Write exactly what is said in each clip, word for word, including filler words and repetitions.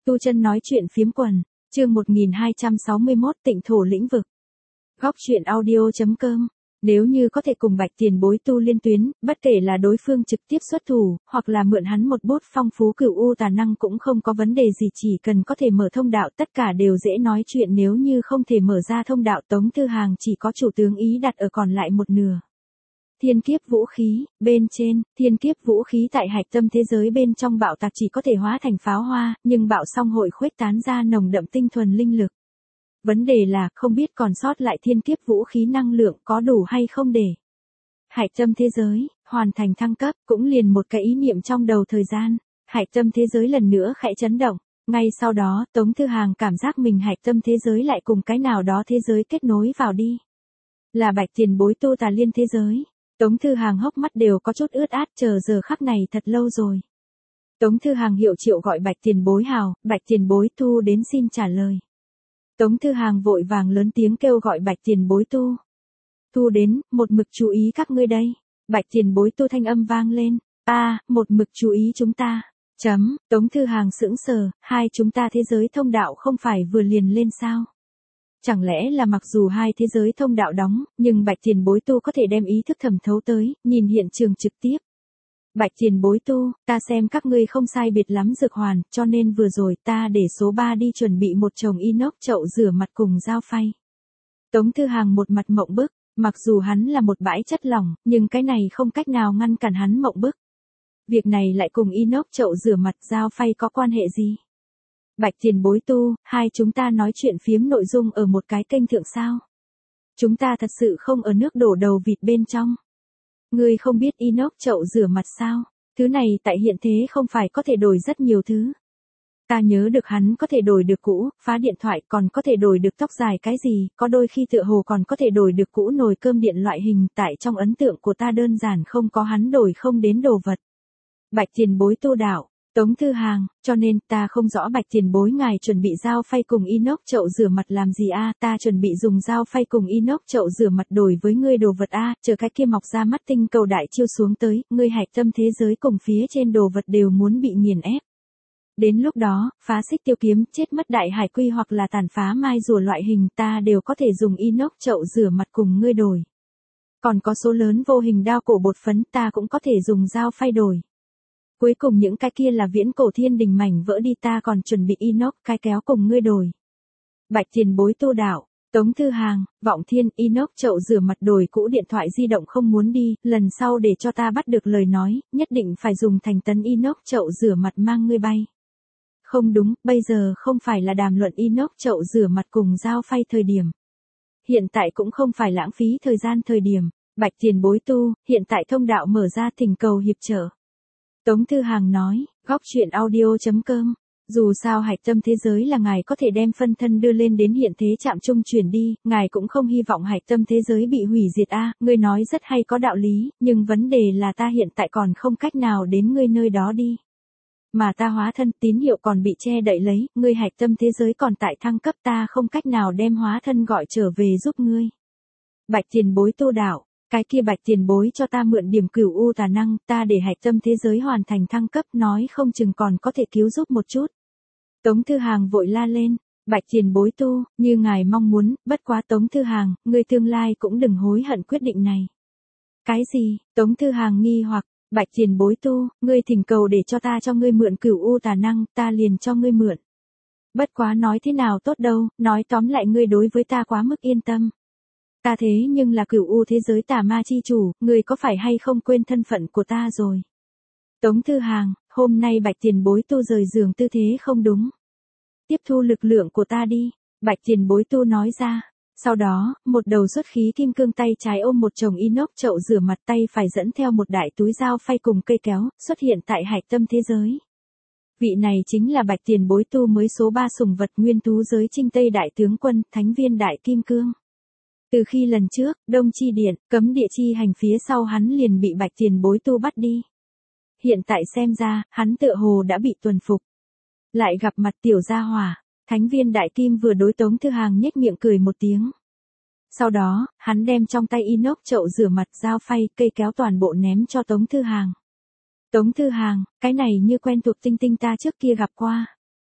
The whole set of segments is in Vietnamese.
Tu Chân nói chuyện phiếm quần, chương một nghìn hai trăm sáu mươi mốt Tịnh thổ lĩnh vực. Góc truyện audio chấm com. Nếu như có thể cùng Bạch Tiền Bối tu liên tuyến, bất kể là đối phương trực tiếp xuất thủ, hoặc là mượn hắn một bút phong phú cửu u tà năng cũng không có vấn đề gì, chỉ cần có thể mở thông đạo tất cả đều dễ nói chuyện. Nếu như không thể mở ra thông đạo, Tống Thư Hàng chỉ có chủ tướng ý đặt ở còn lại một nửa. Thiên kiếp vũ khí, bên trên, thiên kiếp vũ khí tại hạch tâm thế giới bên trong bạo tạc chỉ có thể hóa thành pháo hoa, nhưng bạo xong hội khuếch tán ra nồng đậm tinh thuần linh lực. Vấn đề là, không biết còn sót lại thiên kiếp vũ khí năng lượng có đủ hay không để hạch tâm thế giới hoàn thành thăng cấp. Cũng liền một cái ý niệm trong đầu thời gian, hạch tâm thế giới lần nữa khẽ chấn động. Ngay sau đó, Tống Thư Hàng cảm giác mình hạch tâm thế giới lại cùng cái nào đó thế giới kết nối vào đi. Là Bạch Tiền Bối tu tà liên thế giới. Tống Thư Hàng hốc mắt đều có chút ướt át, chờ giờ khắc này thật lâu rồi. Tống Thư Hàng hiệu triệu gọi Bạch Tiền Bối hào, Bạch Tiền Bối tu đến xin trả lời. Tống Thư Hàng vội vàng lớn tiếng kêu gọi Bạch Tiền Bối tu. Tu đến, một mực chú ý các ngươi đây. Bạch Tiền Bối tu thanh âm vang lên. A, à, một mực chú ý chúng ta. Chấm, Tống Thư Hàng sững sờ, hai chúng ta thế giới thông đạo không phải vừa liền lên sao? Chẳng lẽ là mặc dù hai thế giới thông đạo đóng, nhưng Bạch Tiền Bối tu có thể đem ý thức thẩm thấu tới, nhìn hiện trường trực tiếp. Bạch Tiền Bối tu, ta xem các ngươi không sai biệt lắm dược hoàn, cho nên vừa rồi ta để số ba đi chuẩn bị một chồng inox chậu rửa mặt cùng dao phay. Tống Thư Hàng một mặt mộng bức, mặc dù hắn là một bãi chất lỏng, nhưng cái này không cách nào ngăn cản hắn mộng bức. Việc này lại cùng inox chậu rửa mặt dao phay có quan hệ gì? Bạch Tiền Bối tu, hai chúng ta nói chuyện phiếm nội dung ở một cái kênh thượng sao? Chúng ta thật sự không ở nước đổ đầu vịt bên trong. Ngươi không biết inox chậu rửa mặt sao? Thứ này tại hiện thế không phải có thể đổi rất nhiều thứ. Ta nhớ được hắn có thể đổi được cũ, phá điện thoại, còn có thể đổi được tóc dài cái gì, có đôi khi tựa hồ còn có thể đổi được cũ nồi cơm điện loại hình. Tại trong ấn tượng của ta đơn giản không có hắn đổi không đến đồ vật. Bạch Tiền Bối tu đạo. Tống Thư Hàng, cho nên ta không rõ Bạch Tiền Bối ngài chuẩn bị dao phay cùng inox chậu rửa mặt làm gì a? Ta chuẩn bị dùng dao phay cùng inox chậu rửa mặt đổi với ngươi đồ vật a, chờ cái kia mọc ra mắt tinh cầu đại chiêu xuống tới, ngươi hạch tâm thế giới cùng phía trên đồ vật đều muốn bị nghiền ép. Đến lúc đó, phá xích tiêu kiếm, chết mất đại hải quy hoặc là tàn phá mai rùa loại hình, ta đều có thể dùng inox chậu rửa mặt cùng ngươi đổi. Còn có số lớn vô hình đao cổ bột phấn, ta cũng có thể dùng dao phay đổi. Cuối cùng những cái kia là viễn cổ thiên đình mảnh vỡ đi, ta còn chuẩn bị inox cái kéo cùng ngươi đổi. Bạch Tiền Bối tu đạo. Tống Thư Hàng, vọng thiên, inox chậu rửa mặt đổi cũ điện thoại di động không muốn đi, lần sau để cho ta bắt được lời nói, nhất định phải dùng thành tấn inox chậu rửa mặt mang ngươi bay. Không đúng, bây giờ không phải là đàm luận inox chậu rửa mặt cùng dao phay thời điểm. Hiện tại cũng không phải lãng phí thời gian thời điểm. Bạch Tiền Bối tu, hiện tại thông đạo mở ra, thỉnh cầu hiệp trợ. Tống Thư Hàng nói, góc truyện audio chấm com. Dù sao hạch tâm thế giới là ngài có thể đem phân thân đưa lên đến hiện thế trạm trung chuyển đi, ngài cũng không hy vọng hạch tâm thế giới bị hủy diệt a. À, ngươi nói rất hay có đạo lý, nhưng vấn đề là ta hiện tại còn không cách nào đến ngươi nơi đó đi. Mà ta hóa thân tín hiệu còn bị che đậy lấy, ngươi hạch tâm thế giới còn tại thăng cấp, ta không cách nào đem hóa thân gọi trở về giúp ngươi. Bạch Tiền Bối tu đạo. Cái kia Bạch Tiền Bối cho ta mượn điểm cửu u tà năng, ta để hạch tâm thế giới hoàn thành thăng cấp, nói không chừng còn có thể cứu giúp một chút. Tống Thư Hàng vội la lên, Bạch Tiền Bối tu, như ngài mong muốn, bất quá Tống Thư Hàng, ngươi tương lai cũng đừng hối hận quyết định này. Cái gì? Tống Thư Hàng nghi hoặc, Bạch Tiền Bối tu, ngươi thỉnh cầu để cho ta cho ngươi mượn cửu u tà năng, ta liền cho ngươi mượn. Bất quá nói thế nào tốt đâu, nói tóm lại ngươi đối với ta quá mức yên tâm. Ta thế nhưng là cửu u thế giới tà ma chi chủ, ngươi có phải hay không quên thân phận của ta rồi? Tống Thư Hàng, hôm nay Bạch Tiền Bối tu rời giường tư thế không đúng. Tiếp thu lực lượng của ta đi, Bạch Tiền Bối tu nói ra. Sau đó, một đầu xuất khí kim cương tay trái ôm một chồng inox chậu rửa mặt, tay phải dẫn theo một đại túi dao phay cùng cây kéo, xuất hiện tại hạch tâm thế giới. Vị này chính là Bạch Tiền Bối tu mới số ba sủng vật nguyên thú giới Trinh Tây Đại Tướng Quân, Thánh Viên Đại Kim Cương. Từ khi lần trước, Đông Chi Điện, cấm địa chi hành phía sau hắn liền bị Bạch Tiền Bối tu bắt đi. Hiện tại xem ra, hắn tựa hồ đã bị tuần phục. Lại gặp mặt tiểu gia hỏa, Thánh Viên Đại Kim vừa đối Tống Thư Hàng nhếch miệng cười một tiếng. Sau đó, hắn đem trong tay inox chậu rửa mặt, dao phay, cây kéo toàn bộ ném cho Tống Thư Hàng. Tống Thư Hàng, cái này như quen thuộc tinh tinh ta trước kia gặp qua.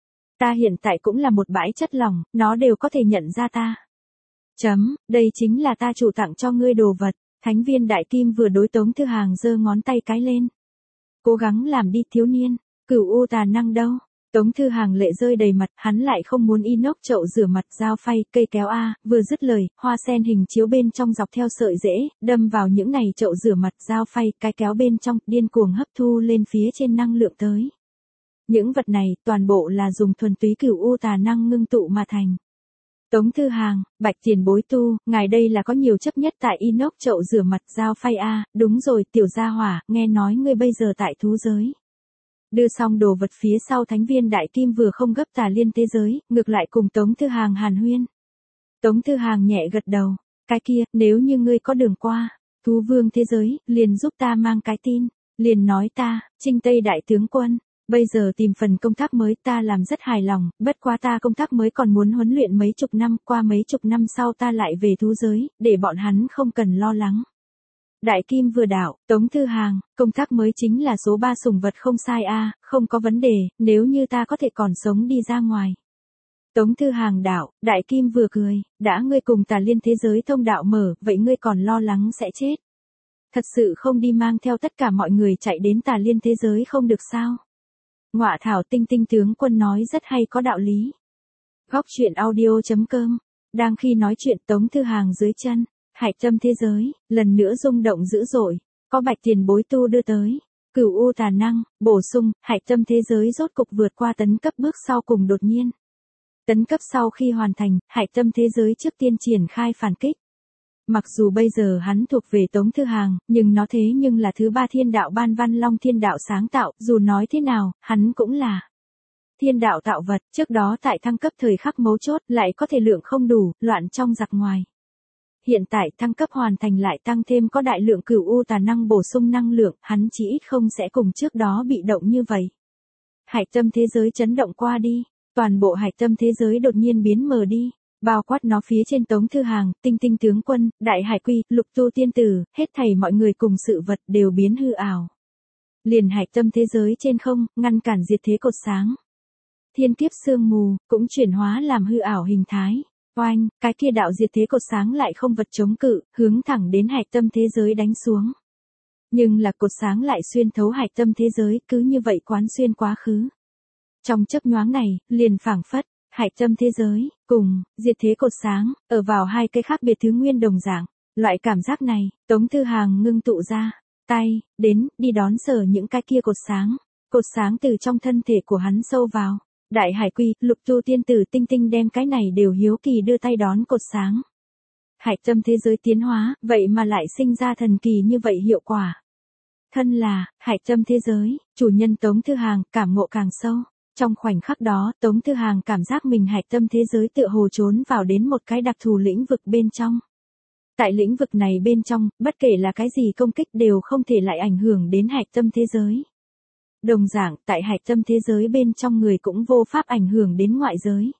Ta hiện tại cũng là một bãi chất lỏng, nó đều có thể nhận ra ta. Chấm, đây chính là ta chủ tặng cho ngươi đồ vật. Thánh viên đại kim vừa đối Tống Thư Hàng giơ ngón tay cái lên. Cố gắng làm đi thiếu niên, cửu u tà năng đâu. Tống Thư Hàng lệ rơi đầy mặt, hắn lại không muốn inox chậu rửa mặt, dao phay, cây kéo a, vừa dứt lời, hoa sen hình chiếu bên trong dọc theo sợi rễ, đâm vào những này chậu rửa mặt, dao phay, cái kéo bên trong, điên cuồng hấp thu lên phía trên năng lượng tới. Những vật này, toàn bộ là dùng thuần túy cửu u tà năng ngưng tụ mà thành. Tống Thư Hàng, Bạch tiền bối tu, ngài đây là có nhiều chấp nhất tại inox chậu rửa mặt, dao phay a, đúng rồi, tiểu gia hỏa, nghe nói ngươi bây giờ tại thú giới. Đưa xong đồ vật phía sau thánh viên đại kim vừa không gấp Tà Liên thế giới, ngược lại cùng Tống Thư Hàng hàn huyên. Tống Thư Hàng nhẹ gật đầu, cái kia, nếu như ngươi có đường qua, thú vương thế giới, liền giúp ta mang cái tin, liền nói ta, Trinh Tây đại tướng quân, bây giờ tìm phần công tác mới ta làm rất hài lòng, bất quá ta công tác mới còn muốn huấn luyện mấy chục năm, qua mấy chục năm sau ta lại về thú giới, để bọn hắn không cần lo lắng. Đại kim vừa đảo, Tống Thư Hàng, công tác mới chính là số ba sủng vật không sai a, không có vấn đề, nếu như ta có thể còn sống đi ra ngoài. Tống Thư Hàng đảo, đại kim vừa cười, đã ngươi cùng Tà Liên thế giới thông đạo mở, vậy ngươi còn lo lắng sẽ chết. Thật sự không đi mang theo tất cả mọi người chạy đến Tà Liên thế giới không được sao? Ngọa thảo, Tinh Tinh tướng quân nói rất hay, có đạo lý. Góc truyện audio chấm com, đang khi nói chuyện Tống Thư Hàng dưới chân. Hải tâm thế giới, lần nữa rung động dữ dội, có Bạch tiền bối tu đưa tới, cửu u tà năng, bổ sung, hải tâm thế giới rốt cục vượt qua tấn cấp bước sau cùng đột nhiên. Tấn cấp sau khi hoàn thành, hải tâm thế giới trước tiên triển khai phản kích. Mặc dù bây giờ hắn thuộc về Tống Thư Hàng, nhưng nó thế nhưng là thứ ba thiên đạo ban văn long thiên đạo sáng tạo, dù nói thế nào, hắn cũng là thiên đạo tạo vật, trước đó tại thăng cấp thời khắc mấu chốt lại có thể lượng không đủ, loạn trong giặc ngoài. Hiện tại thăng cấp hoàn thành lại tăng thêm có đại lượng cửu u tà năng bổ sung năng lượng, hắn chỉ ít không sẽ cùng trước đó bị động như vậy. Hải tâm thế giới chấn động qua đi, toàn bộ hải tâm thế giới đột nhiên biến mờ đi, bao quát nó phía trên Tống Thư Hàng, Tinh Tinh tướng quân, Đại Hải Quy, Lục Tu tiên tử, hết thảy mọi người cùng sự vật đều biến hư ảo. Liền hải tâm thế giới trên không, ngăn cản diệt thế cột sáng. Thiên kiếp sương mù, cũng chuyển hóa làm hư ảo hình thái. Oanh, cái kia đạo diệt thế cột sáng lại không vật chống cự, hướng thẳng đến hải tâm thế giới đánh xuống. Nhưng là cột sáng lại xuyên thấu hải tâm thế giới, cứ như vậy quán xuyên quá khứ. Trong chớp nhoáng này, liền phảng phất, hải tâm thế giới, cùng, diệt thế cột sáng, ở vào hai cái khác biệt thứ nguyên đồng dạng. Loại cảm giác này, Tống Thư Hàng ngưng tụ ra, tay, đến, đi đón sở những cái kia cột sáng. Cột sáng từ trong thân thể của hắn sâu vào. Đại Hải Quy, Lục Tu tiên tử, Tinh Tinh đem cái này đều hiếu kỳ đưa tay đón cột sáng. Hải tâm thế giới tiến hóa, vậy mà lại sinh ra thần kỳ như vậy hiệu quả. Thân là, hải tâm thế giới, chủ nhân Tống Thư Hàng, cảm ngộ càng sâu. Trong khoảnh khắc đó, Tống Thư Hàng cảm giác mình hải tâm thế giới tựa hồ trốn vào đến một cái đặc thù lĩnh vực bên trong. Tại lĩnh vực này bên trong, bất kể là cái gì công kích đều không thể lại ảnh hưởng đến hải tâm thế giới. Đồng dạng, tại hải tâm thế giới bên trong người cũng vô pháp ảnh hưởng đến ngoại giới.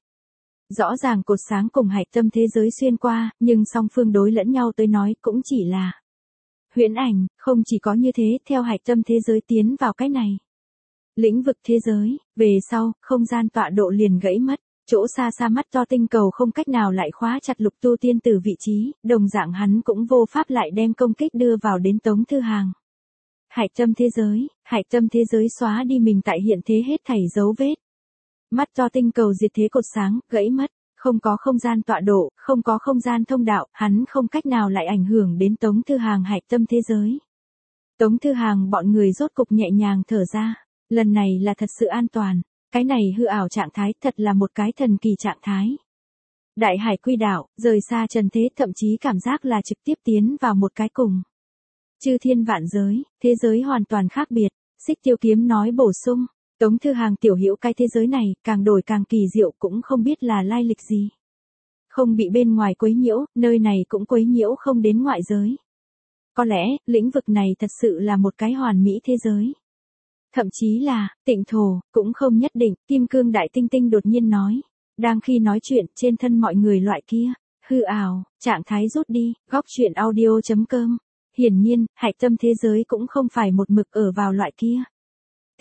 Rõ ràng cột sáng cùng hải tâm thế giới xuyên qua, nhưng song phương đối lẫn nhau tới nói cũng chỉ là huyễn ảnh, không chỉ có như thế, theo hải tâm thế giới tiến vào cái này. Lĩnh vực thế giới, về sau, không gian tọa độ liền gãy mất, chỗ xa xa mắt to tinh cầu không cách nào lại khóa chặt Lục Tu tiên tử vị trí, đồng dạng hắn cũng vô pháp lại đem công kích đưa vào đến Tống Thư Hàng. Hải tâm thế giới, hải tâm thế giới xóa đi mình tại hiện thế hết thảy dấu vết. Mắt to tinh cầu diệt thế cột sáng, gãy mất, không có không gian tọa độ, không có không gian thông đạo, hắn không cách nào lại ảnh hưởng đến Tống Thư Hàng hải tâm thế giới. Tống Thư Hàng bọn người rốt cục nhẹ nhàng thở ra, lần này là thật sự an toàn, cái này hư ảo trạng thái thật là một cái thần kỳ trạng thái. Đại Hải Quy đảo, rời xa trần thế, thậm chí cảm giác là trực tiếp tiến vào một cái cùng. Chư thiên vạn giới, thế giới hoàn toàn khác biệt, Xích Tiêu Kiếm nói bổ sung, Tống Thư Hàng tiểu hiểu cái thế giới này, càng đổi càng kỳ diệu, cũng không biết là lai lịch gì. Không bị bên ngoài quấy nhiễu, nơi này cũng quấy nhiễu không đến ngoại giới. Có lẽ, lĩnh vực này thật sự là một cái hoàn mỹ thế giới. Thậm chí là, tịnh thổ, cũng không nhất định, Kim Cương Đại Tinh Tinh đột nhiên nói. Đang khi nói chuyện, trên thân mọi người loại kia, hư ảo, trạng thái rút đi, góc truyện audio chấm com. Hiển nhiên, hải tâm thế giới cũng không phải một mực ở vào loại kia.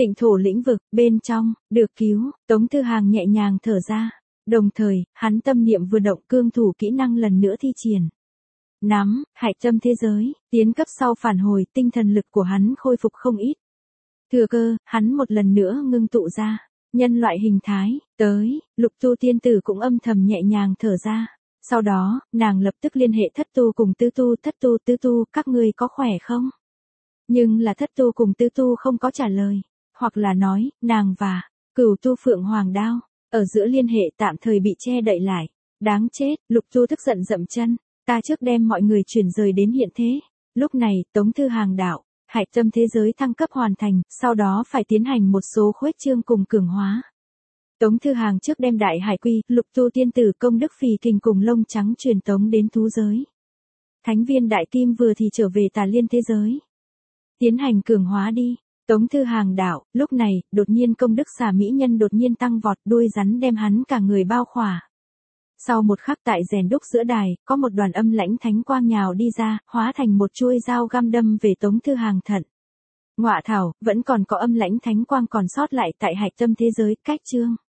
Tịnh thổ lĩnh vực, bên trong, được cứu, Tống Thư Hàng nhẹ nhàng thở ra. Đồng thời, hắn tâm niệm vừa động cương thủ kỹ năng lần nữa thi triển. Nắm, hạch tâm thế giới, tiến cấp sau phản hồi, tinh thần lực của hắn khôi phục không ít. Thừa cơ, hắn một lần nữa ngưng tụ ra. Nhân loại hình thái, tới, Lục Tu tiên tử cũng âm thầm nhẹ nhàng thở ra. Sau đó, nàng lập tức liên hệ Thất Tu cùng Tứ Tu, Thất Tu, Tứ Tu, các ngươi có khỏe không? Nhưng là Thất Tu cùng Tứ Tu không có trả lời. Hoặc là nói, nàng và Cửu Tu Phượng Hoàng Đao, ở giữa liên hệ tạm thời bị che đậy lại. Đáng chết, Lục Tu tức giận dậm chân, ta trước đem mọi người chuyển rời đến hiện thế. Lúc này, Tống Thư Hàng đạo, hạch tâm thế giới thăng cấp hoàn thành, sau đó phải tiến hành một số khuếch trương cùng cường hóa. Tống Thư Hàng trước đem đại hải quy, Lục Tu tiên tử công đức phì kình cùng lông trắng truyền tống đến thú giới. Thánh viên đại kim vừa thì trở về tà liên thế giới. Tiến hành cường hóa đi. Tống Thư Hàng đạo, lúc này, đột nhiên công đức xà mỹ nhân đột nhiên tăng vọt, đuôi rắn đem hắn cả người bao khỏa. Sau một khắc tại rèn đúc giữa đài, có một đoàn âm lãnh thánh quang nhào đi ra, hóa thành một chuôi dao găm đâm về Tống Thư Hàng thận. Ngọa thảo, vẫn còn có âm lãnh thánh quang còn sót lại tại hạch tâm thế giới, cách chương.